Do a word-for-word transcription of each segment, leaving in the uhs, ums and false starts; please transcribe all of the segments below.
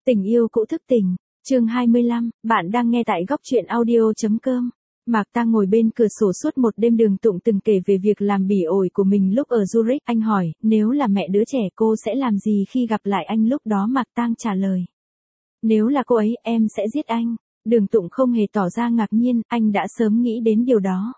Tình yêu cũ thức tỉnh, chương hai mươi lăm, bạn đang nghe tại góc truyện audio.com. Mạc Tang ngồi bên cửa sổ suốt một đêm. Đường Tụng từng kể về việc làm bỉ ổi của mình lúc ở Zurich. Anh hỏi, nếu là mẹ đứa trẻ cô sẽ làm gì khi gặp lại anh lúc đó? Mạc Tang trả lời, nếu là cô ấy, em sẽ giết anh. Đường Tụng không hề tỏ ra ngạc nhiên, anh đã sớm nghĩ đến điều đó.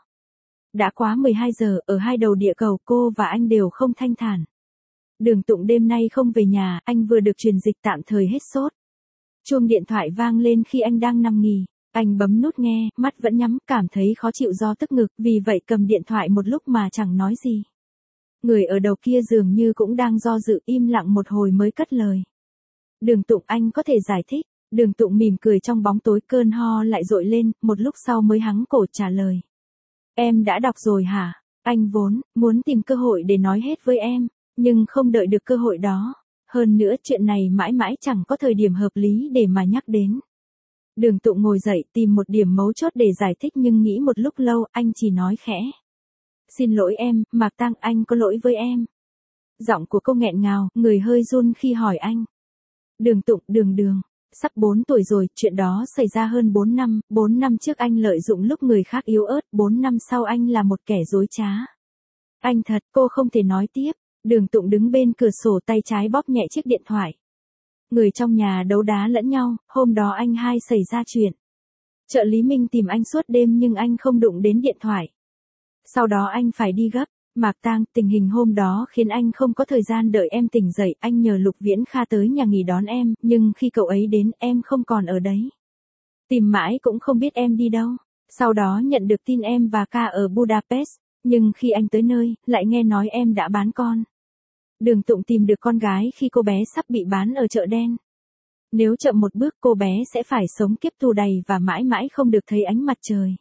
Đã quá mười hai giờ, ở hai đầu địa cầu, cô và anh đều không thanh thản. Đường Tụng đêm nay không về nhà, anh vừa được truyền dịch tạm thời hết sốt. Chuông điện thoại vang lên khi anh đang nằm nghỉ. Anh bấm nút nghe, mắt vẫn nhắm, cảm thấy khó chịu do tức ngực, vì vậy cầm điện thoại một lúc mà chẳng nói gì. Người ở đầu kia dường như cũng đang do dự, im lặng một hồi mới cất lời. Đường Tụng, anh có thể giải thích. Đường Tụng mỉm cười trong bóng tối, cơn ho lại dội lên, một lúc sau mới hắng cổ trả lời. Em đã đọc rồi hả? Anh vốn muốn tìm cơ hội để nói hết với em, nhưng không đợi được cơ hội đó. Hơn nữa chuyện này mãi mãi chẳng có thời điểm hợp lý để mà nhắc đến. Đường Tụng ngồi dậy tìm một điểm mấu chốt để giải thích, nhưng nghĩ một lúc lâu, anh chỉ nói khẽ. Xin lỗi em, Mạc Tang, anh có lỗi với em. Giọng của cô nghẹn ngào, người hơi run khi hỏi anh. Đường Tụng, đường đường, sắp bốn tuổi rồi, chuyện đó xảy ra hơn bốn năm, bốn năm trước anh lợi dụng lúc người khác yếu ớt, bốn năm sau anh là một kẻ dối trá. Anh thật, cô không thể nói tiếp. Đường Tụng đứng bên cửa sổ, tay trái bóp nhẹ chiếc điện thoại. Người trong nhà đấu đá lẫn nhau, hôm đó anh hai xảy ra chuyện. Trợ lý Minh tìm anh suốt đêm nhưng anh không đụng đến điện thoại. Sau đó anh phải đi gấp. Mạc Tang, tình hình hôm đó khiến anh không có thời gian đợi em tỉnh dậy, anh nhờ Lục Viễn Kha tới nhà nghỉ đón em, nhưng khi cậu ấy đến, em không còn ở đấy. Tìm mãi cũng không biết em đi đâu. Sau đó nhận được tin em và Ca ở Budapest, nhưng khi anh tới nơi, lại nghe nói em đã bán con. Đường Tụng tìm được con gái khi cô bé sắp bị bán ở chợ đen. Nếu chậm một bước, cô bé sẽ phải sống kiếp tù đầy và mãi mãi không được thấy ánh mặt trời.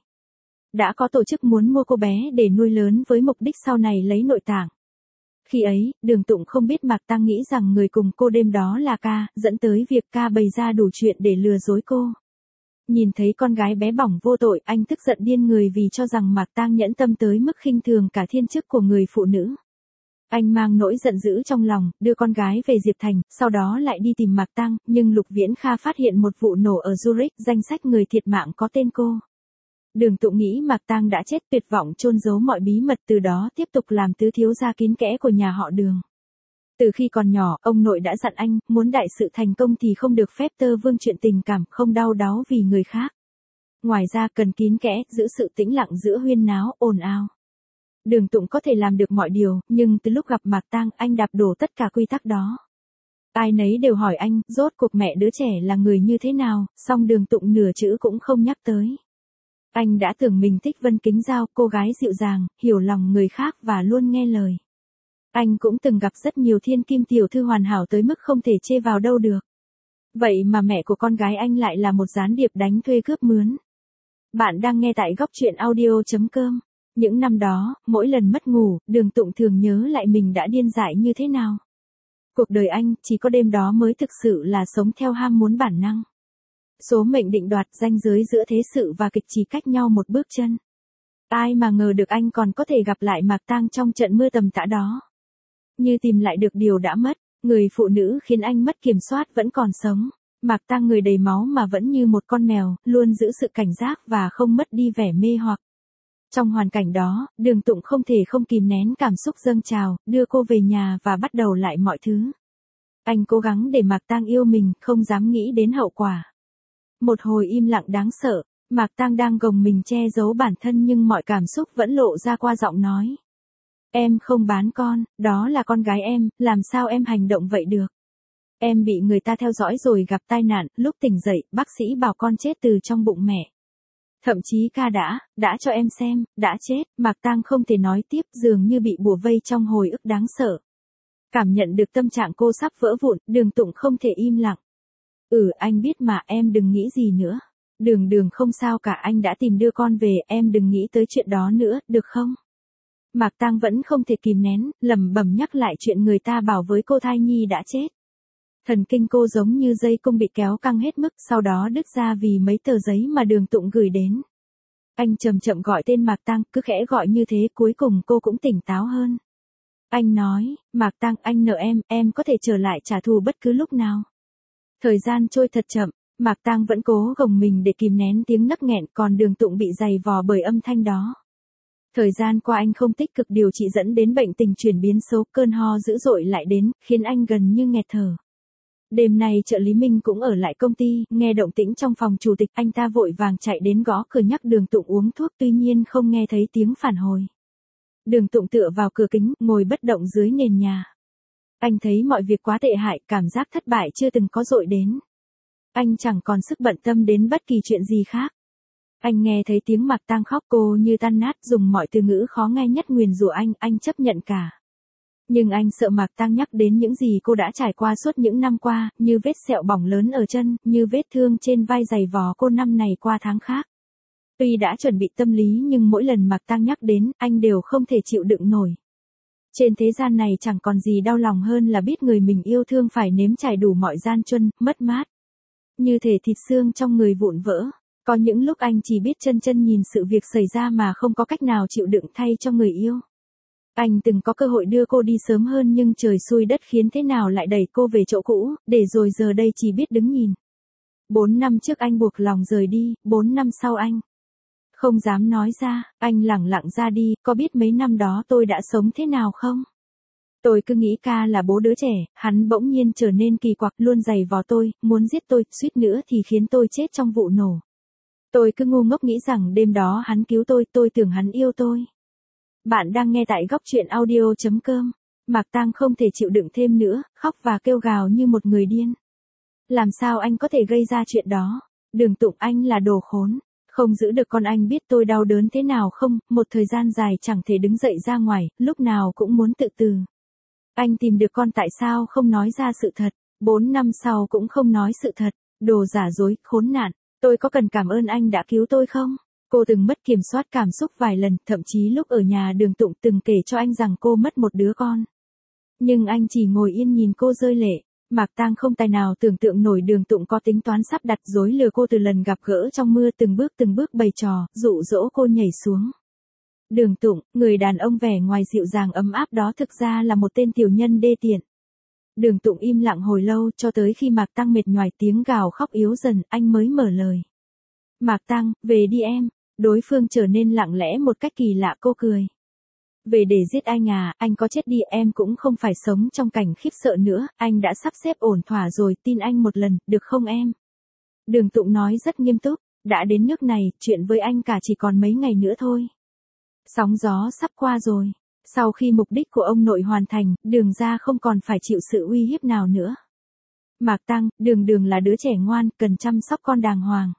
Đã có tổ chức muốn mua cô bé để nuôi lớn với mục đích sau này lấy nội tạng. Khi ấy, Đường Tụng không biết Mạc Tang nghĩ rằng người cùng cô đêm đó là Ca, dẫn tới việc Ca bày ra đủ chuyện để lừa dối cô. Nhìn thấy con gái bé bỏng vô tội, anh tức giận điên người vì cho rằng Mạc Tang nhẫn tâm tới mức khinh thường cả thiên chức của người phụ nữ. Anh mang nỗi giận dữ trong lòng, đưa con gái về Diệp Thành, sau đó lại đi tìm Mạc Tang, nhưng Lục Viễn Kha phát hiện một vụ nổ ở Zurich, danh sách người thiệt mạng có tên cô. Đường Tụng nghĩ Mạc Tang đã chết, tuyệt vọng chôn giấu mọi bí mật, từ đó tiếp tục làm tứ thiếu gia kín kẽ của nhà họ Đường. Từ khi còn nhỏ, ông nội đã dặn anh, muốn đại sự thành công thì không được phép tơ vương chuyện tình cảm, không đau đáu vì người khác. Ngoài ra cần kín kẽ, giữ sự tĩnh lặng giữa huyên náo, ồn ào. Đường Tụng có thể làm được mọi điều, nhưng từ lúc gặp Mạc Tang, anh đạp đổ tất cả quy tắc đó. Ai nấy đều hỏi anh, rốt cuộc mẹ đứa trẻ là người như thế nào, song Đường Tụng nửa chữ cũng không nhắc tới. Anh đã tưởng mình thích Vân Kính Giao, cô gái dịu dàng, hiểu lòng người khác và luôn nghe lời. Anh cũng từng gặp rất nhiều thiên kim tiểu thư hoàn hảo tới mức không thể chê vào đâu được. Vậy mà mẹ của con gái anh lại là một gián điệp đánh thuê cướp mướn. Bạn đang nghe tại góc truyện audio.com. Những năm đó, mỗi lần mất ngủ, Đường Tụng thường nhớ lại mình đã điên dại như thế nào. Cuộc đời anh, chỉ có đêm đó mới thực sự là sống theo ham muốn bản năng. Số mệnh định đoạt, ranh giới giữa thế sự và kịch chỉ cách nhau một bước chân. Ai mà ngờ được anh còn có thể gặp lại Mạc Tang trong trận mưa tầm tã đó. Như tìm lại được điều đã mất, người phụ nữ khiến anh mất kiểm soát vẫn còn sống. Mạc Tang người đầy máu mà vẫn như một con mèo, luôn giữ sự cảnh giác và không mất đi vẻ mê hoặc. Trong hoàn cảnh đó, Đường Tụng không thể không kìm nén cảm xúc dâng trào, đưa cô về nhà và bắt đầu lại mọi thứ. Anh cố gắng để Mạc Tang yêu mình, không dám nghĩ đến hậu quả. Một hồi im lặng đáng sợ, Mạc Tang đang gồng mình che giấu bản thân nhưng mọi cảm xúc vẫn lộ ra qua giọng nói. Em không bán con, đó là con gái em, làm sao em hành động vậy được? Em bị người ta theo dõi rồi gặp tai nạn, lúc tỉnh dậy, bác sĩ bảo con chết từ trong bụng mẹ. Thậm chí Ca đã, đã cho em xem, đã chết. Mạc Tang không thể nói tiếp, dường như bị bủa vây trong hồi ức đáng sợ. Cảm nhận được tâm trạng cô sắp vỡ vụn, Đường Tụng không thể im lặng. Ừ, anh biết mà, em đừng nghĩ gì nữa. Đường Đường không sao cả, anh đã tìm đưa con về, em đừng nghĩ tới chuyện đó nữa, được không? Mạc Tang vẫn không thể kìm nén, lẩm bẩm nhắc lại chuyện người ta bảo với cô thai nhi đã chết. Thần kinh cô giống như dây cung bị kéo căng hết mức, sau đó đứt ra vì mấy tờ giấy mà Đường Tụng gửi đến. Anh chậm chậm gọi tên Mạc Tang, cứ khẽ gọi như thế, cuối cùng cô cũng tỉnh táo hơn. Anh nói, Mạc Tang, anh nợ em, em có thể trở lại trả thù bất cứ lúc nào. Thời gian trôi thật chậm, Mạc Tang vẫn cố gồng mình để kìm nén tiếng nấc nghẹn, còn Đường Tụng bị dày vò bởi âm thanh đó. Thời gian qua anh không tích cực điều trị dẫn đến bệnh tình chuyển biến xấu, cơn ho dữ dội lại đến, khiến anh gần như nghẹt thở. Đêm nay trợ lý Minh cũng ở lại công ty, nghe động tĩnh trong phòng chủ tịch, anh ta vội vàng chạy đến gõ cửa nhắc Đường Tụng uống thuốc, tuy nhiên không nghe thấy tiếng phản hồi. Đường Tụng tựa vào cửa kính, ngồi bất động dưới nền nhà. Anh thấy mọi việc quá tệ hại, cảm giác thất bại chưa từng có dội đến. Anh chẳng còn sức bận tâm đến bất kỳ chuyện gì khác. Anh nghe thấy tiếng Mạc Tang khóc, cô như tan nát, dùng mọi từ ngữ khó nghe nhất nguyền rủa anh, anh chấp nhận cả. Nhưng anh sợ Mạc Tang nhắc đến những gì cô đã trải qua suốt những năm qua, như vết sẹo bỏng lớn ở chân, như vết thương trên vai dày vò cô năm này qua tháng khác. Tuy đã chuẩn bị tâm lý nhưng mỗi lần Mạc Tang nhắc đến, anh đều không thể chịu đựng nổi. Trên thế gian này chẳng còn gì đau lòng hơn là biết người mình yêu thương phải nếm trải đủ mọi gian truân, mất mát. Như thể thịt xương trong người vụn vỡ. Có những lúc anh chỉ biết chân chân nhìn sự việc xảy ra mà không có cách nào chịu đựng thay cho người yêu. Anh từng có cơ hội đưa cô đi sớm hơn nhưng trời xui đất khiến thế nào lại đẩy cô về chỗ cũ, để rồi giờ đây chỉ biết đứng nhìn. Bốn năm trước anh buộc lòng rời đi, bốn năm sau anh không dám nói ra, anh lẳng lặng ra đi, có biết mấy năm đó tôi đã sống thế nào không? Tôi cứ nghĩ ca là bố đứa trẻ, hắn bỗng nhiên trở nên kỳ quặc, luôn giày vò tôi, muốn giết tôi, suýt nữa thì khiến tôi chết trong vụ nổ. Tôi cứ ngu ngốc nghĩ rằng đêm đó hắn cứu tôi, tôi tưởng hắn yêu tôi. Bạn đang nghe tại góc truyện audio chấm com. Mạc Tang không thể chịu đựng thêm nữa, khóc và kêu gào như một người điên. Làm sao anh có thể gây ra chuyện đó? Đường Tụng, anh là đồ khốn. Không giữ được con, anh biết tôi đau đớn thế nào không? Một thời gian dài chẳng thể đứng dậy ra ngoài, lúc nào cũng muốn tự tử. Anh tìm được con tại sao không nói ra sự thật? Bốn năm sau cũng không nói sự thật. Đồ giả dối, khốn nạn. Tôi có cần cảm ơn anh đã cứu tôi không? Cô từng mất kiểm soát cảm xúc vài lần, thậm chí lúc ở nhà Đường Tụng từng kể cho anh rằng cô mất một đứa con. Nhưng anh chỉ ngồi yên nhìn cô rơi lệ. Mạc Tang không tài nào tưởng tượng nổi Đường Tụng có tính toán sắp đặt dối lừa cô từ lần gặp gỡ trong mưa, từng bước từng bước bày trò, dụ dỗ cô nhảy xuống. Đường Tụng, người đàn ông vẻ ngoài dịu dàng ấm áp đó thực ra là một tên tiểu nhân đê tiện. Đường Tụng im lặng hồi lâu, cho tới khi Mạc Tang mệt nhoài, tiếng gào khóc yếu dần, anh mới mở lời. Mạc Tang, về đi em. Đối phương trở nên lặng lẽ một cách kỳ lạ, cô cười. Về để giết anh à, anh có chết đi em cũng không phải sống trong cảnh khiếp sợ nữa, anh đã sắp xếp ổn thỏa rồi, tin anh một lần, được không em? Đường Tụng nói rất nghiêm túc, đã đến nước này, chuyện với anh cả chỉ còn mấy ngày nữa thôi. Sóng gió sắp qua rồi, sau khi mục đích của ông nội hoàn thành, Đường gia không còn phải chịu sự uy hiếp nào nữa. Mạc Tang, Đường Đường là đứa trẻ ngoan, cần chăm sóc con đàng hoàng.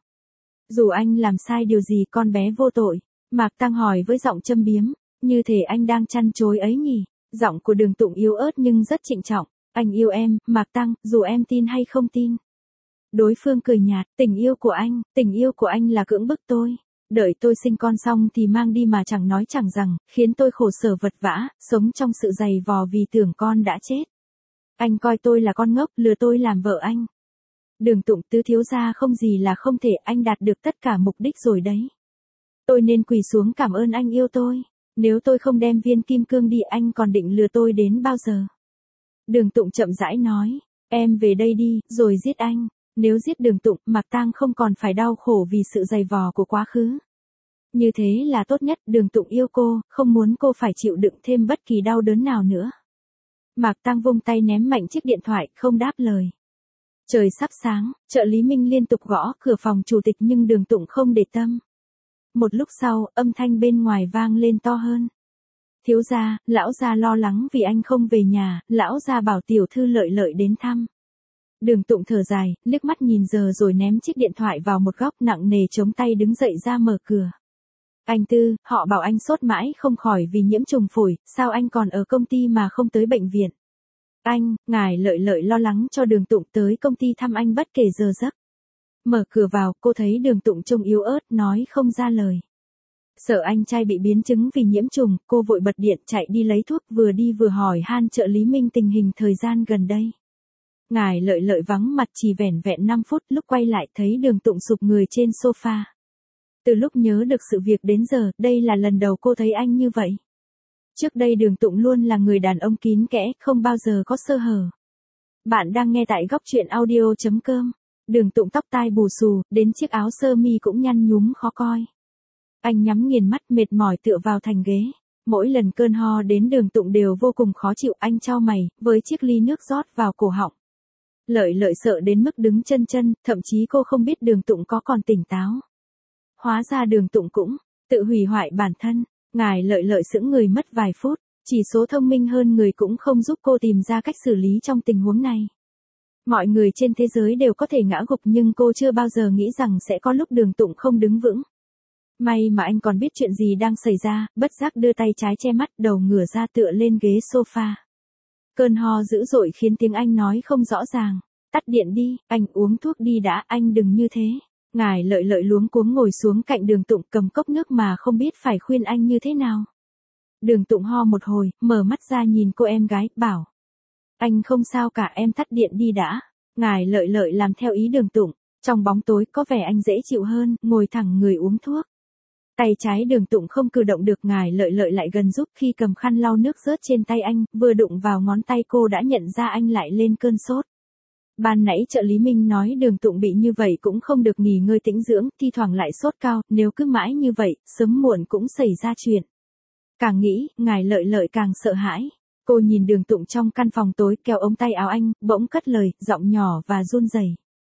Dù anh làm sai điều gì con bé vô tội, Mạc Tang hỏi với giọng châm biếm, như thể anh đang chăn chối ấy nhỉ. Giọng của Đường Tụng yếu ớt nhưng rất trịnh trọng, anh yêu em, Mạc Tang, dù em tin hay không tin. Đối phương cười nhạt, tình yêu của anh, tình yêu của anh là cưỡng bức tôi. Đợi tôi sinh con xong thì mang đi mà chẳng nói chẳng rằng, khiến tôi khổ sở vật vã, sống trong sự dày vò vì tưởng con đã chết. Anh coi tôi là con ngốc, lừa tôi làm vợ anh. Đường Tụng, tứ thiếu gia không gì là không thể, anh đạt được tất cả mục đích rồi đấy. Tôi nên quỳ xuống cảm ơn anh yêu tôi. Nếu tôi không đem viên kim cương đi, anh còn định lừa tôi đến bao giờ? Đường Tụng chậm rãi nói, em về đây đi, rồi giết anh. Nếu giết Đường Tụng, Mạc Tang không còn phải đau khổ vì sự dày vò của quá khứ. Như thế là tốt nhất, Đường Tụng yêu cô, không muốn cô phải chịu đựng thêm bất kỳ đau đớn nào nữa. Mạc Tang vung tay ném mạnh chiếc điện thoại, không đáp lời. Trời sắp sáng, trợ lý Minh liên tục gõ cửa phòng chủ tịch nhưng Đường Tụng không để tâm. Một lúc sau, âm thanh bên ngoài vang lên to hơn. Thiếu gia, lão gia lo lắng vì anh không về nhà, lão gia bảo tiểu thư Lợi Lợi đến thăm. Đường Tụng thở dài, liếc mắt nhìn giờ rồi ném chiếc điện thoại vào một góc, nặng nề chống tay đứng dậy ra mở cửa. Anh Tư, họ bảo anh sốt mãi không khỏi vì nhiễm trùng phổi, sao anh còn ở công ty mà không tới bệnh viện? Anh, ngài Lợi Lợi lo lắng cho Đường Tụng tới công ty thăm anh bất kể giờ giấc. Mở cửa vào, cô thấy Đường Tụng trông yếu ớt, nói không ra lời. Sợ anh trai bị biến chứng vì nhiễm trùng, cô vội bật điện chạy đi lấy thuốc, vừa đi vừa hỏi han trợ lý Minh tình hình thời gian gần đây. Ngài Lợi Lợi vắng mặt chỉ vẻn vẹn năm phút, lúc quay lại thấy Đường Tụng sụp người trên sofa. Từ lúc nhớ được sự việc đến giờ, đây là lần đầu cô thấy anh như vậy. Trước đây Đường Tụng luôn là người đàn ông kín kẽ, không bao giờ có sơ hở. Bạn đang nghe tại góc truyện audio chấm com. Đường Tụng tóc tai bù xù, đến chiếc áo sơ mi cũng nhăn nhúm khó coi. Anh nhắm nghiền mắt mệt mỏi tựa vào thành ghế. Mỗi lần cơn ho đến Đường Tụng đều vô cùng khó chịu, anh chau mày, với chiếc ly nước rót vào cổ họng. Lợi Lợi sợ đến mức đứng chân chân, thậm chí cô không biết Đường Tụng có còn tỉnh táo. Hóa ra Đường Tụng cũng tự hủy hoại bản thân. Ngài Lợi Lợi sững người mất vài phút, chỉ số thông minh hơn người cũng không giúp cô tìm ra cách xử lý trong tình huống này. Mọi người trên thế giới đều có thể ngã gục nhưng cô chưa bao giờ nghĩ rằng sẽ có lúc Đường Tụng không đứng vững. May mà anh còn biết chuyện gì đang xảy ra, bất giác đưa tay trái che mắt, đầu ngửa ra tựa lên ghế sofa. Cơn ho dữ dội khiến tiếng anh nói không rõ ràng. Tắt điện đi, anh uống thuốc đi đã, anh đừng như thế. Ngài Lợi Lợi luống cuống ngồi xuống cạnh Đường Tụng cầm cốc nước mà không biết phải khuyên anh như thế nào. Đường Tụng ho một hồi, mở mắt ra nhìn cô em gái, bảo. Anh không sao cả, em tắt điện đi đã. Ngài Lợi Lợi làm theo ý Đường Tụng. Trong bóng tối có vẻ anh dễ chịu hơn, ngồi thẳng người uống thuốc. Tay trái Đường Tụng không cử động được, Ngài Lợi Lợi lại gần giúp, khi cầm khăn lau nước rớt trên tay anh, vừa đụng vào ngón tay cô đã nhận ra anh lại lên cơn sốt. Ban nãy trợ lý Minh nói Đường Tụng bị như vậy cũng không được nghỉ ngơi tĩnh dưỡng, thi thoảng lại sốt cao, nếu cứ mãi như vậy, sớm muộn cũng xảy ra chuyện. Càng nghĩ, Ngài Lợi Lợi càng sợ hãi. Cô nhìn Đường Tụng trong căn phòng tối, kéo ống tay áo anh, bỗng cất lời, giọng nhỏ và run rẩy.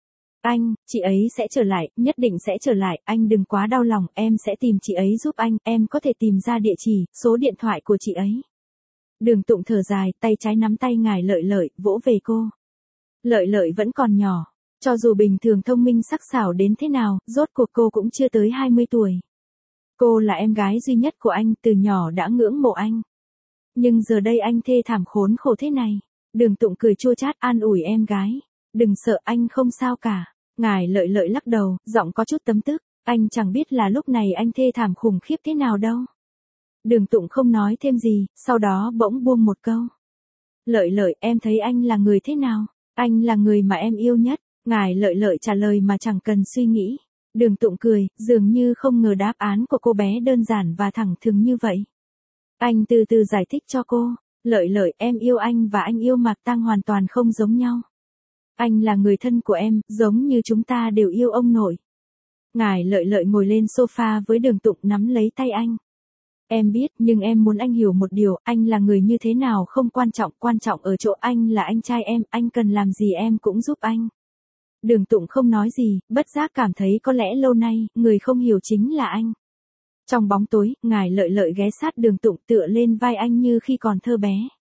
Anh, chị ấy sẽ trở lại, nhất định sẽ trở lại, anh đừng quá đau lòng, em sẽ tìm chị ấy giúp anh, em có thể tìm ra địa chỉ, số điện thoại của chị ấy. Đường Tụng thở dài, tay trái nắm tay Ngài Lợi Lợi, vỗ về cô. Lợi Lợi vẫn còn nhỏ, cho dù bình thường thông minh sắc sảo đến thế nào, rốt cuộc cô cũng chưa tới hai mươi tuổi. Cô là em gái duy nhất của anh, từ nhỏ đã ngưỡng mộ anh. Nhưng giờ đây anh thê thảm khốn khổ thế này. Đường Tụng cười chua chát an ủi em gái. Đừng sợ, anh không sao cả. Ngài Lợi Lợi lắc đầu, giọng có chút tấm tức. Anh chẳng biết là lúc này anh thê thảm khủng khiếp thế nào đâu. Đường Tụng không nói thêm gì, sau đó bỗng buông một câu. Lợi Lợi, em thấy anh là người thế nào? Anh là người mà em yêu nhất. Ngài Lợi Lợi trả lời mà chẳng cần suy nghĩ. Đường Tụng cười, dường như không ngờ đáp án của cô bé đơn giản và thẳng thừng như vậy. Anh từ từ giải thích cho cô. Lợi Lợi, em yêu anh và anh yêu Mạc Tăng hoàn toàn không giống nhau. Anh là người thân của em, giống như chúng ta đều yêu ông nội. Ngài Lợi Lợi ngồi lên sofa với Đường Tụng nắm lấy tay anh. Em biết, nhưng em muốn anh hiểu một điều, anh là người như thế nào không quan trọng, quan trọng ở chỗ anh là anh trai em, anh cần làm gì em cũng giúp anh. Đường Tụng không nói gì, bất giác cảm thấy có lẽ lâu nay, người không hiểu chính là anh. Trong bóng tối, Ngài Lợi Lợi ghé sát Đường Tụng tựa lên vai anh như khi còn thơ bé.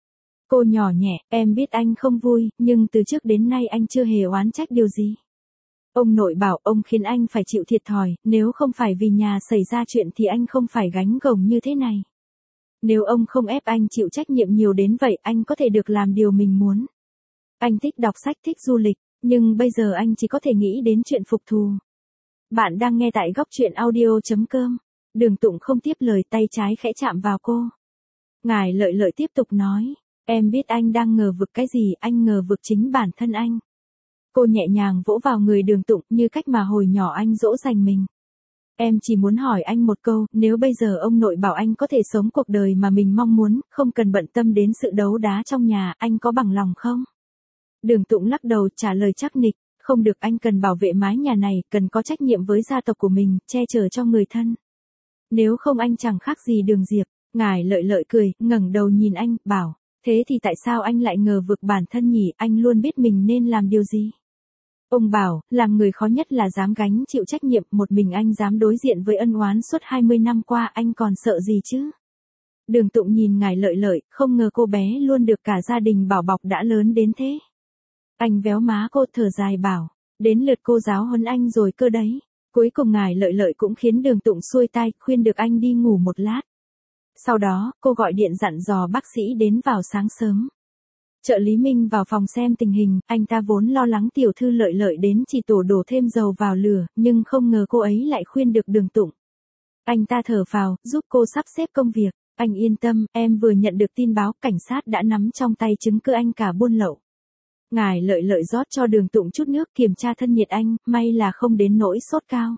Cô nhỏ nhẹ, em biết anh không vui, nhưng từ trước đến nay anh chưa hề oán trách điều gì. Ông nội bảo ông khiến anh phải chịu thiệt thòi, nếu không phải vì nhà xảy ra chuyện thì anh không phải gánh gồng như thế này. Nếu ông không ép anh chịu trách nhiệm nhiều đến vậy, anh có thể được làm điều mình muốn. Anh thích đọc sách, thích du lịch, nhưng bây giờ anh chỉ có thể nghĩ đến chuyện phục thù. Bạn đang nghe tại góc truyện audio chấm com. Đường Tụng không tiếp lời, tay trái khẽ chạm vào cô. Ngài Lợi Lợi tiếp tục nói, em biết anh đang ngờ vực cái gì, anh ngờ vực chính bản thân anh. Cô nhẹ nhàng vỗ vào người Đường Tụng như cách mà hồi nhỏ anh dỗ dành mình. Em chỉ muốn hỏi anh một câu, nếu bây giờ ông nội bảo anh có thể sống cuộc đời mà mình mong muốn, không cần bận tâm đến sự đấu đá trong nhà, anh có bằng lòng không? Đường Tụng lắc đầu trả lời chắc nịch, không được, anh cần bảo vệ mái nhà này, cần có trách nhiệm với gia tộc của mình, che chở cho người thân. Nếu không anh chẳng khác gì Đường Diệp. Ngài Lợi Lợi cười, ngẩng đầu nhìn anh, bảo, thế thì tại sao anh lại ngờ vực bản thân nhỉ, anh luôn biết mình nên làm điều gì. Ông bảo, làm người khó nhất là dám gánh chịu trách nhiệm, một mình anh dám đối diện với ân oán suốt hai mươi năm qua, anh còn sợ gì chứ? Đường Tụng nhìn Ngài Lợi Lợi, không ngờ cô bé luôn được cả gia đình bảo bọc đã lớn đến thế. Anh véo má cô, thở dài bảo, đến lượt cô giáo huấn anh rồi cơ đấy. Cuối cùng Ngài Lợi Lợi cũng khiến Đường Tụng xuôi tay, khuyên được anh đi ngủ một lát. Sau đó, cô gọi điện dặn dò bác sĩ đến vào sáng sớm. Trợ lý Minh vào phòng xem tình hình, anh ta vốn lo lắng tiểu thư Lợi Lợi đến chỉ tổ đổ thêm dầu vào lửa, nhưng không ngờ cô ấy lại khuyên được Đường Tụng. Anh ta thở phào, giúp cô sắp xếp công việc. Anh yên tâm, em vừa nhận được tin báo, cảnh sát đã nắm trong tay chứng cứ anh cả buôn lậu. Ngài Lợi Lợi rót cho Đường Tụng chút nước kiểm tra thân nhiệt anh, may là không đến nỗi sốt cao.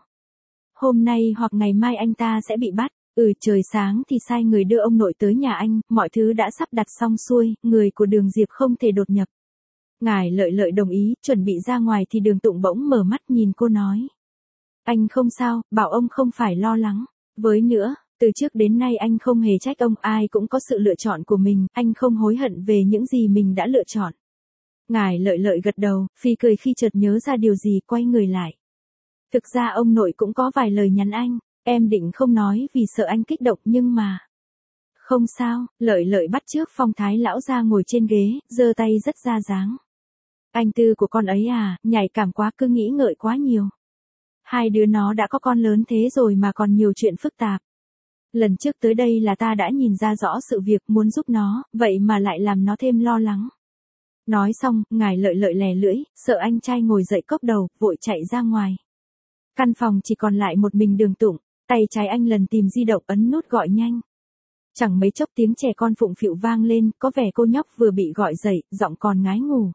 Hôm nay hoặc ngày mai anh ta sẽ bị bắt. Ừ, trời sáng thì sai người đưa ông nội tới nhà anh, mọi thứ đã sắp đặt xong xuôi, người của Đường Diệp không thể đột nhập. Ngài Lợi Lợi đồng ý, chuẩn bị ra ngoài thì Đường Tụng bỗng mở mắt nhìn cô nói. Anh không sao, bảo ông không phải lo lắng. Với nữa, từ trước đến nay anh không hề trách ông, ai cũng có sự lựa chọn của mình, anh không hối hận về những gì mình đã lựa chọn. Ngài Lợi Lợi gật đầu, phì cười khi chợt nhớ ra điều gì, quay người lại. Thực ra ông nội cũng có vài lời nhắn anh, em định không nói vì sợ anh kích động nhưng mà... Không sao, Lợi Lợi bắt chước phong thái lão ra ngồi trên ghế, giơ tay rất ra dáng. Anh Tư của con ấy à, nhạy cảm quá, cứ nghĩ ngợi quá nhiều. Hai đứa nó đã có con lớn thế rồi mà còn nhiều chuyện phức tạp. Lần trước tới đây là ta đã nhìn ra rõ sự việc, muốn giúp nó, vậy mà lại làm nó thêm lo lắng. Nói xong, Ngài Lợi Lợi lè lưỡi, sợ anh trai ngồi dậy cốc đầu, vội chạy ra ngoài. Căn phòng chỉ còn lại một mình Đường Tụng, tay trái anh lần tìm di động ấn nút gọi nhanh. Chẳng mấy chốc tiếng trẻ con phụng phịu vang lên, có vẻ cô nhóc vừa bị gọi dậy, giọng còn ngái ngủ.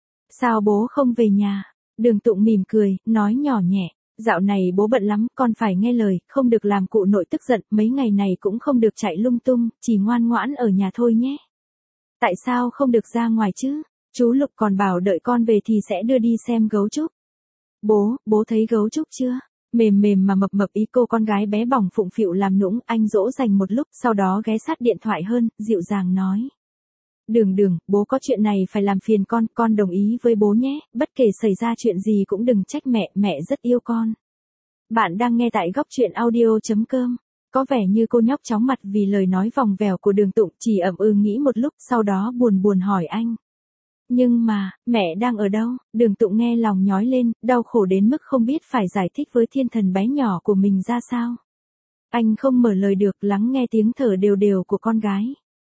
Sao bố không về nhà? Đường Tụng mỉm cười, nói nhỏ nhẹ. Dạo này bố bận lắm, con phải nghe lời, không được làm cụ nội tức giận, mấy ngày này cũng không được chạy lung tung, chỉ ngoan ngoãn ở nhà thôi nhé. Tại sao không được ra ngoài chứ? Chú Lục còn bảo đợi con về thì sẽ đưa đi xem gấu trúc. Bố, bố thấy gấu trúc chưa? Mềm mềm mà mập mập ý cô con gái bé bỏng phụng phịu làm nũng, anh dỗ dành một lúc, sau đó ghé sát điện thoại hơn, dịu dàng nói. Đường Đường, bố có chuyện này phải làm phiền con, con đồng ý với bố nhé, bất kể xảy ra chuyện gì cũng đừng trách mẹ, mẹ rất yêu con. Bạn đang nghe tại góc truyện audio chấm com. Có vẻ như cô nhóc chóng mặt vì lời nói vòng vèo của Đường Tụng, chỉ ậm ừ nghĩ một lúc, sau đó buồn buồn hỏi anh. Nhưng mà, mẹ đang ở đâu? Đường Tụng nghe lòng nhói lên, đau khổ đến mức không biết phải giải thích với thiên thần bé nhỏ của mình ra sao. Anh không mở lời được, lắng nghe tiếng thở đều đều của con gái.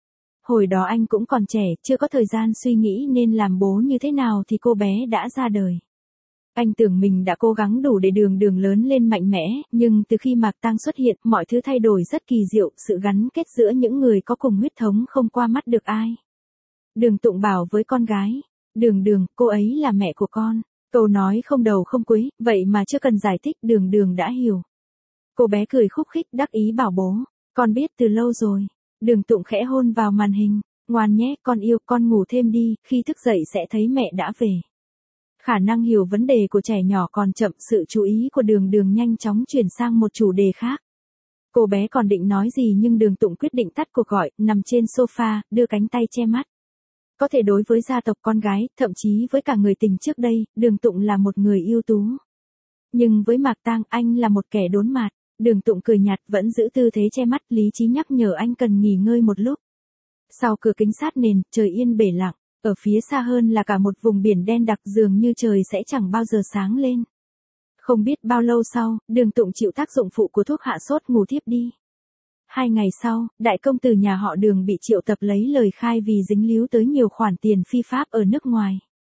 Hồi đó anh cũng còn trẻ, chưa có thời gian suy nghĩ nên làm bố như thế nào thì cô bé đã ra đời. Anh tưởng mình đã cố gắng đủ để Đường Đường lớn lên mạnh mẽ, nhưng từ khi Mạc Tang xuất hiện, mọi thứ thay đổi rất kỳ diệu, sự gắn kết giữa những người có cùng huyết thống không qua mắt được ai. Đường Tụng bảo với con gái, Đường Đường, cô ấy là mẹ của con. Câu nói không đầu không cuối, vậy mà chưa cần giải thích, Đường Đường đã hiểu. Cô bé cười khúc khích đắc ý bảo bố, con biết từ lâu rồi. Đường Tụng khẽ hôn vào màn hình, ngoan nhé, con yêu, con ngủ thêm đi, khi thức dậy sẽ thấy mẹ đã về. Khả năng hiểu vấn đề của trẻ nhỏ còn chậm, sự chú ý của Đường Đường nhanh chóng chuyển sang một chủ đề khác. Cô bé còn định nói gì nhưng Đường Tụng quyết định tắt cuộc gọi, nằm trên sofa, đưa cánh tay che mắt. Có thể đối với gia tộc con gái, thậm chí với cả người tình trước đây, Đường Tụng là một người ưu tú. Nhưng với Mạc Tang, anh là một kẻ đốn mạt. Đường Tụng cười nhạt, vẫn giữ tư thế che mắt, lý trí nhắc nhở anh cần nghỉ ngơi một lúc. Sau cửa kính sát nền, trời yên bể lặng, ở phía xa hơn là cả một vùng biển đen đặc, dường như trời sẽ chẳng bao giờ sáng lên. Không biết bao lâu sau, Đường Tụng chịu tác dụng phụ của thuốc hạ sốt ngủ thiếp đi. Hai ngày sau, đại công tử nhà họ Đường bị triệu tập lấy lời khai vì dính líu tới nhiều khoản tiền phi pháp ở nước ngoài.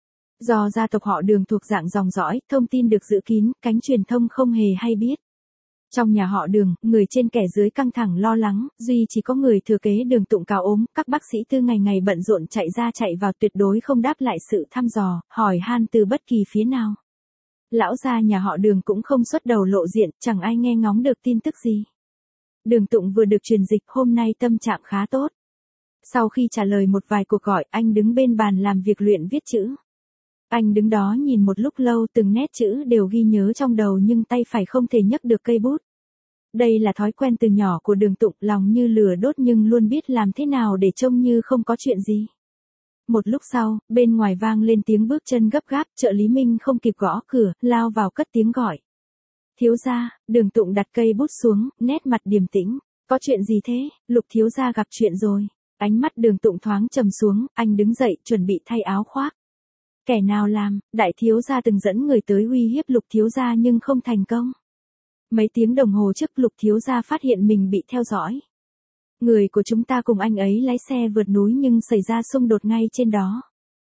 Do gia tộc họ Đường thuộc dạng dòng dõi, thông tin được giữ kín, cánh truyền thông không hề hay biết. Trong nhà họ Đường, người trên kẻ dưới căng thẳng lo lắng, duy chỉ có người thừa kế Đường Tụng cao ốm, các bác sĩ tư ngày ngày bận rộn chạy ra chạy vào tuyệt đối không đáp lại sự thăm dò, hỏi han từ bất kỳ phía nào. Lão gia nhà họ Đường cũng không xuất đầu lộ diện, chẳng ai nghe ngóng được tin tức gì. Đường Tụng vừa được truyền dịch, hôm nay tâm trạng khá tốt. Sau khi trả lời một vài cuộc gọi, anh đứng bên bàn làm việc luyện viết chữ. Anh đứng đó nhìn một lúc lâu, từng nét chữ đều ghi nhớ trong đầu nhưng tay phải không thể nhấc được cây bút. Đây là thói quen từ nhỏ của Đường Tụng, lòng như lửa đốt nhưng luôn biết làm thế nào để trông như không có chuyện gì. Một lúc sau, bên ngoài vang lên tiếng bước chân gấp gáp, trợ lý Minh không kịp gõ cửa, lao vào cất tiếng gọi. Thiếu gia. Đường Tụng đặt cây bút xuống, nét mặt điềm tĩnh. Có chuyện gì thế? Lục thiếu gia gặp chuyện rồi. Ánh mắt Đường Tụng thoáng trầm xuống, anh đứng dậy, chuẩn bị thay áo khoác. Kẻ nào làm? Đại thiếu gia từng dẫn người tới uy hiếp Lục thiếu gia nhưng không thành công. Mấy tiếng đồng hồ trước, Lục thiếu gia phát hiện mình bị theo dõi. Người của chúng ta cùng anh ấy lái xe vượt núi nhưng xảy ra xung đột ngay trên đó.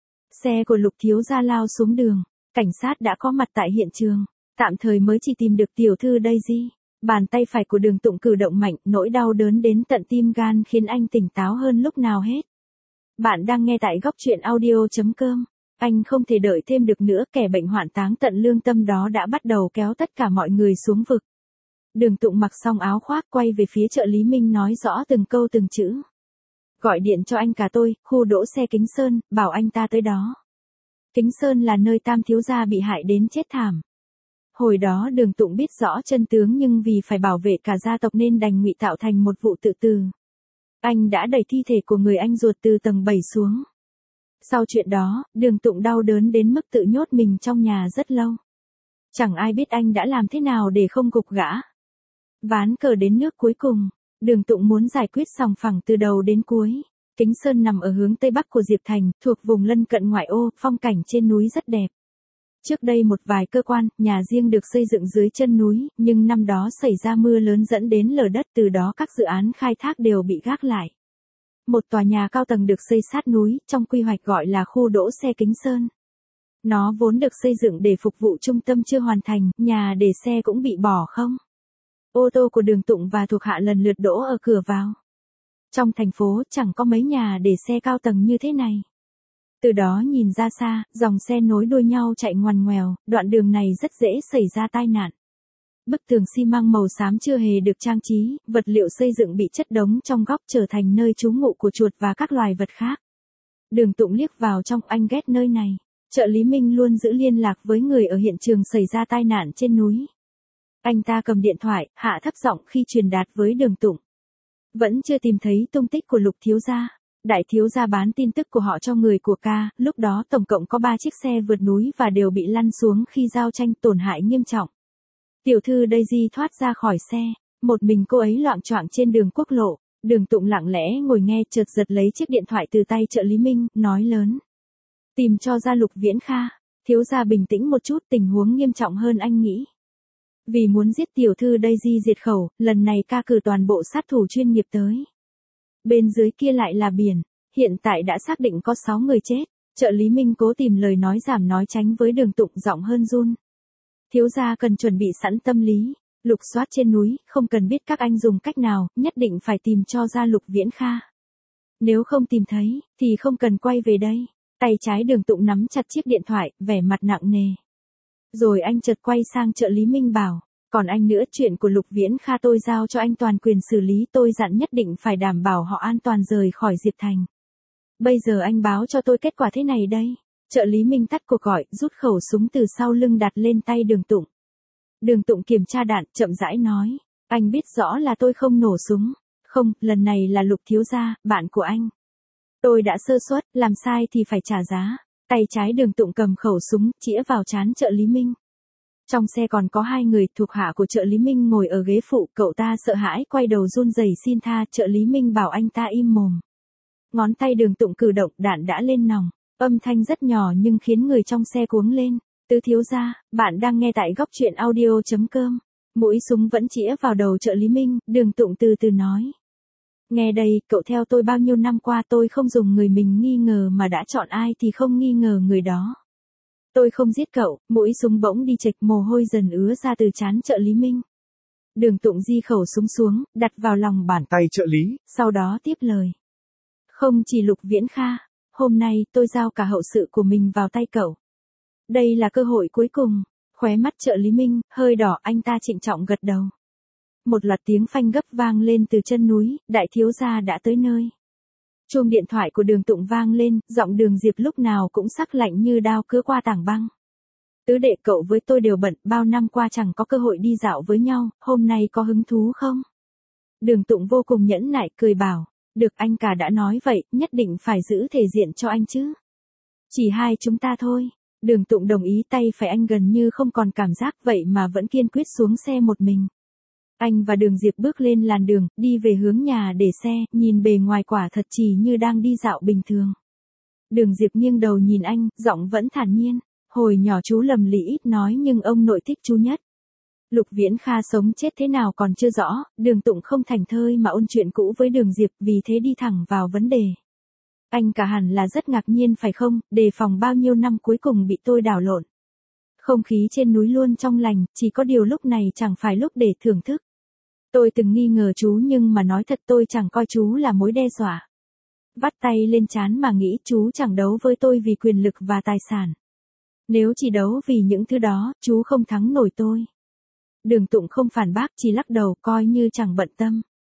Xe của Lục thiếu gia lao xuống đường, cảnh sát đã có mặt tại hiện trường. Tạm thời mới chỉ tìm được tiểu thư Daisy. Bàn tay phải của Đường Tụng cử động mạnh, nỗi đau đớn đến tận tim gan khiến anh tỉnh táo hơn lúc nào hết. Bạn đang nghe tại góc truyện audio chấm com. Anh không thể đợi thêm được nữa, kẻ bệnh hoạn táng tận lương tâm đó đã bắt đầu kéo tất cả mọi người xuống vực. Đường Tụng mặc xong áo khoác quay về phía trợ lý Minh nói rõ từng câu từng chữ. Gọi điện cho anh cả tôi, khu đỗ xe Kính Sơn, bảo anh ta tới đó. Kính Sơn là nơi Tam thiếu gia bị hại đến chết thảm. Hồi đó Đường Tụng biết rõ chân tướng nhưng vì phải bảo vệ cả gia tộc nên đành ngụy tạo thành một vụ tự tử. Anh đã đẩy thi thể của người anh ruột từ tầng bảy xuống. Sau chuyện đó, Đường Tụng đau đớn đến mức tự nhốt mình trong nhà rất lâu. Chẳng ai biết anh đã làm thế nào để không gục gã. Ván cờ đến nước cuối cùng, Đường Tụng muốn giải quyết sòng phẳng từ đầu đến cuối. Kính Sơn nằm ở hướng tây bắc của Diệp Thành, thuộc vùng lân cận ngoại ô, phong cảnh trên núi rất đẹp. Trước đây một vài cơ quan, nhà riêng được xây dựng dưới chân núi, nhưng năm đó xảy ra mưa lớn dẫn đến lở đất, từ đó các dự án khai thác đều bị gác lại. Một tòa nhà cao tầng được xây sát núi, trong quy hoạch gọi là khu đỗ xe Kính Sơn. Nó vốn được xây dựng để phục vụ trung tâm chưa hoàn thành, nhà để xe cũng bị bỏ không. Ô tô của Đường Tụng và thuộc hạ lần lượt đỗ ở cửa vào. Trong thành phố chẳng có mấy nhà để xe cao tầng như thế này. Từ đó nhìn ra xa, dòng xe nối đuôi nhau chạy ngoằn ngoèo, đoạn đường này rất dễ xảy ra tai nạn. Bức tường xi măng màu xám chưa hề được trang trí, vật liệu xây dựng bị chất đống trong góc trở thành nơi trú ngụ của chuột và các loài vật khác. Đường Tụng liếc vào trong, anh ghét nơi này. Trợ lý Minh luôn giữ liên lạc với người ở hiện trường xảy ra tai nạn trên núi. Anh ta cầm điện thoại, hạ thấp giọng khi truyền đạt với Đường Tụng. Vẫn chưa tìm thấy tung tích của Lục thiếu gia. Đại thiếu gia bán tin tức của họ cho người của ca, lúc đó tổng cộng có ba chiếc xe vượt núi và đều bị lăn xuống khi giao tranh, tổn hại nghiêm trọng. Tiểu thư Daisy thoát ra khỏi xe, một mình cô ấy loạng choạng trên đường quốc lộ. Đường Tụng lặng lẽ ngồi nghe, chợt giật lấy chiếc điện thoại từ tay trợ lý Minh, nói lớn. Tìm cho ra Lục Viễn Kha. Thiếu gia bình tĩnh một chút, tình huống nghiêm trọng hơn anh nghĩ. Vì muốn giết tiểu thư Daisy diệt khẩu, lần này ca cử toàn bộ sát thủ chuyên nghiệp tới. Bên dưới kia lại là biển, hiện tại đã xác định có sáu người chết. Trợ lý Minh cố tìm lời nói giảm nói tránh với Đường Tụng, giọng hơn run. Thiếu gia cần chuẩn bị sẵn tâm lý, lục soát trên núi, không cần biết các anh dùng cách nào, nhất định phải tìm cho ra Lục Viễn Kha. Nếu không tìm thấy, thì không cần quay về đây. Tay trái Đường Tụng nắm chặt chiếc điện thoại, vẻ mặt nặng nề. Rồi anh chợt quay sang trợ lý Minh bảo, còn anh nữa, chuyện của Lục Viễn Kha tôi giao cho anh toàn quyền xử lý, tôi dặn nhất định phải đảm bảo họ an toàn rời khỏi Diệp Thành. Bây giờ anh báo cho tôi kết quả thế này đây. Trợ lý Minh tắt cuộc gọi, rút khẩu súng từ sau lưng đặt lên tay Đường Tụng. Đường Tụng kiểm tra đạn, chậm rãi nói, anh biết rõ là tôi không nổ súng. Không, lần này là Lục thiếu gia, bạn của anh. Tôi đã sơ suất, làm sai thì phải trả giá. Tay trái Đường Tụng cầm khẩu súng, chĩa vào trán trợ lý Minh. Trong xe còn có hai người thuộc hạ của trợ lý Minh ngồi ở ghế phụ, cậu ta sợ hãi quay đầu run rẩy xin tha, trợ lý Minh bảo anh ta im mồm. Ngón tay Đường Tụng cử động, đạn đã lên nòng, âm thanh rất nhỏ nhưng khiến người trong xe cuống lên. Tứ thiếu gia, bạn đang nghe tại góc truyện audio chấm com. Mũi súng vẫn chĩa vào đầu trợ lý Minh, Đường Tụng từ từ nói. Nghe đây, cậu theo tôi bao nhiêu năm qua, tôi không dùng người mình nghi ngờ mà đã chọn ai thì không nghi ngờ người đó. Tôi không giết cậu. Mũi súng bỗng đi chệch, mồ hôi dần ứa ra từ trán trợ lý Minh. Đường Tụng di khẩu súng xuống, đặt vào lòng bàn tay trợ lý, sau đó tiếp lời. Không chỉ Lục Viễn Kha, hôm nay tôi giao cả hậu sự của mình vào tay cậu. Đây là cơ hội cuối cùng. Khóe mắt trợ lý Minh hơi đỏ, anh ta trịnh trọng gật đầu. Một loạt tiếng phanh gấp vang lên từ chân núi, đại thiếu gia đã tới nơi. Chuông điện thoại của Đường Tụng vang lên, giọng Đường Diệp lúc nào cũng sắc lạnh như đao cứa qua tảng băng. Tứ đệ, cậu với tôi đều bận, bao năm qua chẳng có cơ hội đi dạo với nhau, hôm nay có hứng thú không? Đường Tụng vô cùng nhẫn nại cười bảo, được, anh cả đã nói vậy, nhất định phải giữ thể diện cho anh chứ. Chỉ hai chúng ta thôi. Đường Tụng đồng ý, tay phải anh gần như không còn cảm giác vậy mà vẫn kiên quyết xuống xe một mình. Anh và Đường Diệp bước lên làn đường, đi về hướng nhà để xe, nhìn bề ngoài quả thật chỉ như đang đi dạo bình thường. Đường Diệp nghiêng đầu nhìn anh, giọng vẫn thản nhiên, hồi nhỏ chú lầm lĩ ít nói nhưng ông nội thích chú nhất. Lục Viễn Kha sống chết thế nào còn chưa rõ, Đường Tụng không thành thơi mà ôn chuyện cũ với Đường Diệp, vì thế đi thẳng vào vấn đề. Anh cả hẳn là rất ngạc nhiên phải không, đề phòng bao nhiêu năm cuối cùng bị tôi đảo lộn. Không khí trên núi luôn trong lành, chỉ có điều lúc này chẳng phải lúc để thưởng thức. Tôi từng nghi ngờ chú nhưng mà nói thật tôi chẳng coi chú là mối đe dọa. Vắt tay lên trán mà nghĩ chú chẳng đấu với tôi vì quyền lực và tài sản. Nếu chỉ đấu vì những thứ đó, chú không thắng nổi tôi. Đường Tụng không phản bác, chỉ lắc đầu coi như chẳng bận tâm.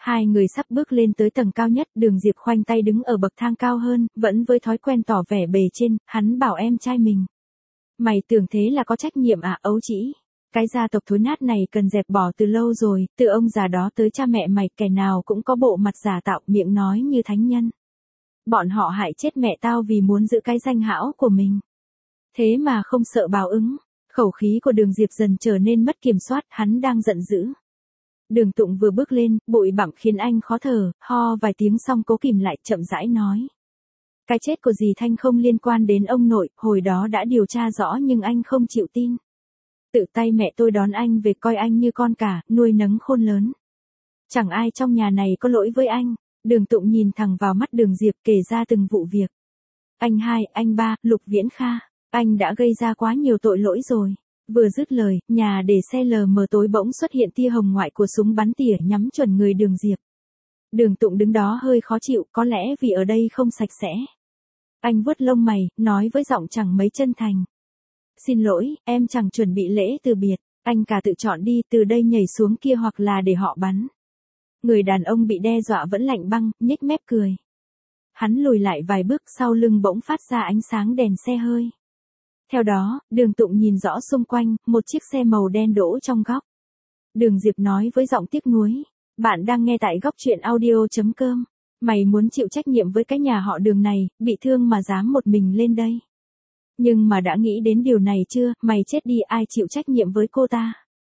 Hai người sắp bước lên tới tầng cao nhất, Đường Diệp khoanh tay đứng ở bậc thang cao hơn, vẫn với thói quen tỏ vẻ bề trên, hắn bảo em trai mình. Mày tưởng thế là có trách nhiệm à, ấu trĩ? Cái gia tộc thối nát này cần dẹp bỏ từ lâu rồi, từ ông già đó tới cha mẹ mày, kẻ nào cũng có bộ mặt giả tạo, miệng nói như thánh nhân. Bọn họ hại chết mẹ tao vì muốn giữ cái danh hão của mình. Thế mà không sợ báo ứng. Khẩu khí của Đường Diệp dần trở nên mất kiểm soát, hắn đang giận dữ. Đường Tụng vừa bước lên, bụi bặm khiến anh khó thở, ho vài tiếng xong cố kìm lại, chậm rãi nói. Cái chết của dì Thanh không liên quan đến ông nội, hồi đó đã điều tra rõ nhưng anh không chịu tin. Tự tay mẹ tôi đón anh về, coi anh như con cả, nuôi nấng khôn lớn. Chẳng ai trong nhà này có lỗi với anh. Đường Tụng nhìn thẳng vào mắt Đường Diệp, kể ra từng vụ việc. Anh hai, anh ba, Lục Viễn Kha, anh đã gây ra quá nhiều tội lỗi rồi. Vừa dứt lời, nhà để xe lờ mờ tối bỗng xuất hiện tia hồng ngoại của súng bắn tỉa nhắm chuẩn người Đường Diệp. Đường Tụng đứng đó hơi khó chịu, có lẽ vì ở đây không sạch sẽ. Anh vuốt lông mày, nói với giọng chẳng mấy chân thành. Xin lỗi, em chẳng chuẩn bị lễ từ biệt, anh cả tự chọn đi, từ đây nhảy xuống kia hoặc là để họ bắn. Người đàn ông bị đe dọa vẫn lạnh băng, nhếch mép cười. Hắn lùi lại vài bước, sau lưng bỗng phát ra ánh sáng đèn xe hơi. Theo đó, Đường Tụng nhìn rõ xung quanh, một chiếc xe màu đen đỗ trong góc. Đường Diệp nói với giọng tiếc nuối. Bạn đang nghe tại góc truyện audio chấm com. Mày muốn chịu trách nhiệm với cái nhà họ Đường này, bị thương mà dám một mình lên đây. Nhưng mà đã nghĩ đến điều này chưa, mày chết đi ai chịu trách nhiệm với cô ta.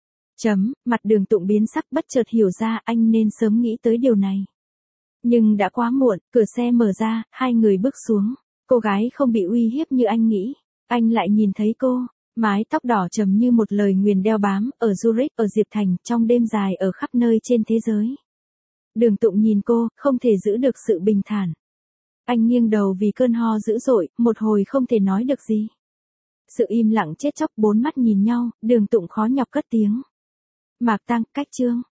Chấm, mặt Đường Tụng biến sắc, bất chợt hiểu ra anh nên sớm nghĩ tới điều này. Nhưng đã quá muộn, cửa xe mở ra, hai người bước xuống. Cô gái không bị uy hiếp như anh nghĩ. Anh lại nhìn thấy cô, mái tóc đỏ trầm như một lời nguyền đeo bám, ở Zurich, ở Diệp Thành, trong đêm dài ở khắp nơi trên thế giới. Đường Tụng nhìn cô, không thể giữ được sự bình thản. Anh nghiêng đầu vì cơn ho dữ dội, một hồi không thể nói được gì. Sự im lặng chết chóc, bốn mắt nhìn nhau, Đường Tụng khó nhọc cất tiếng. Mạc Tăng, cách chương.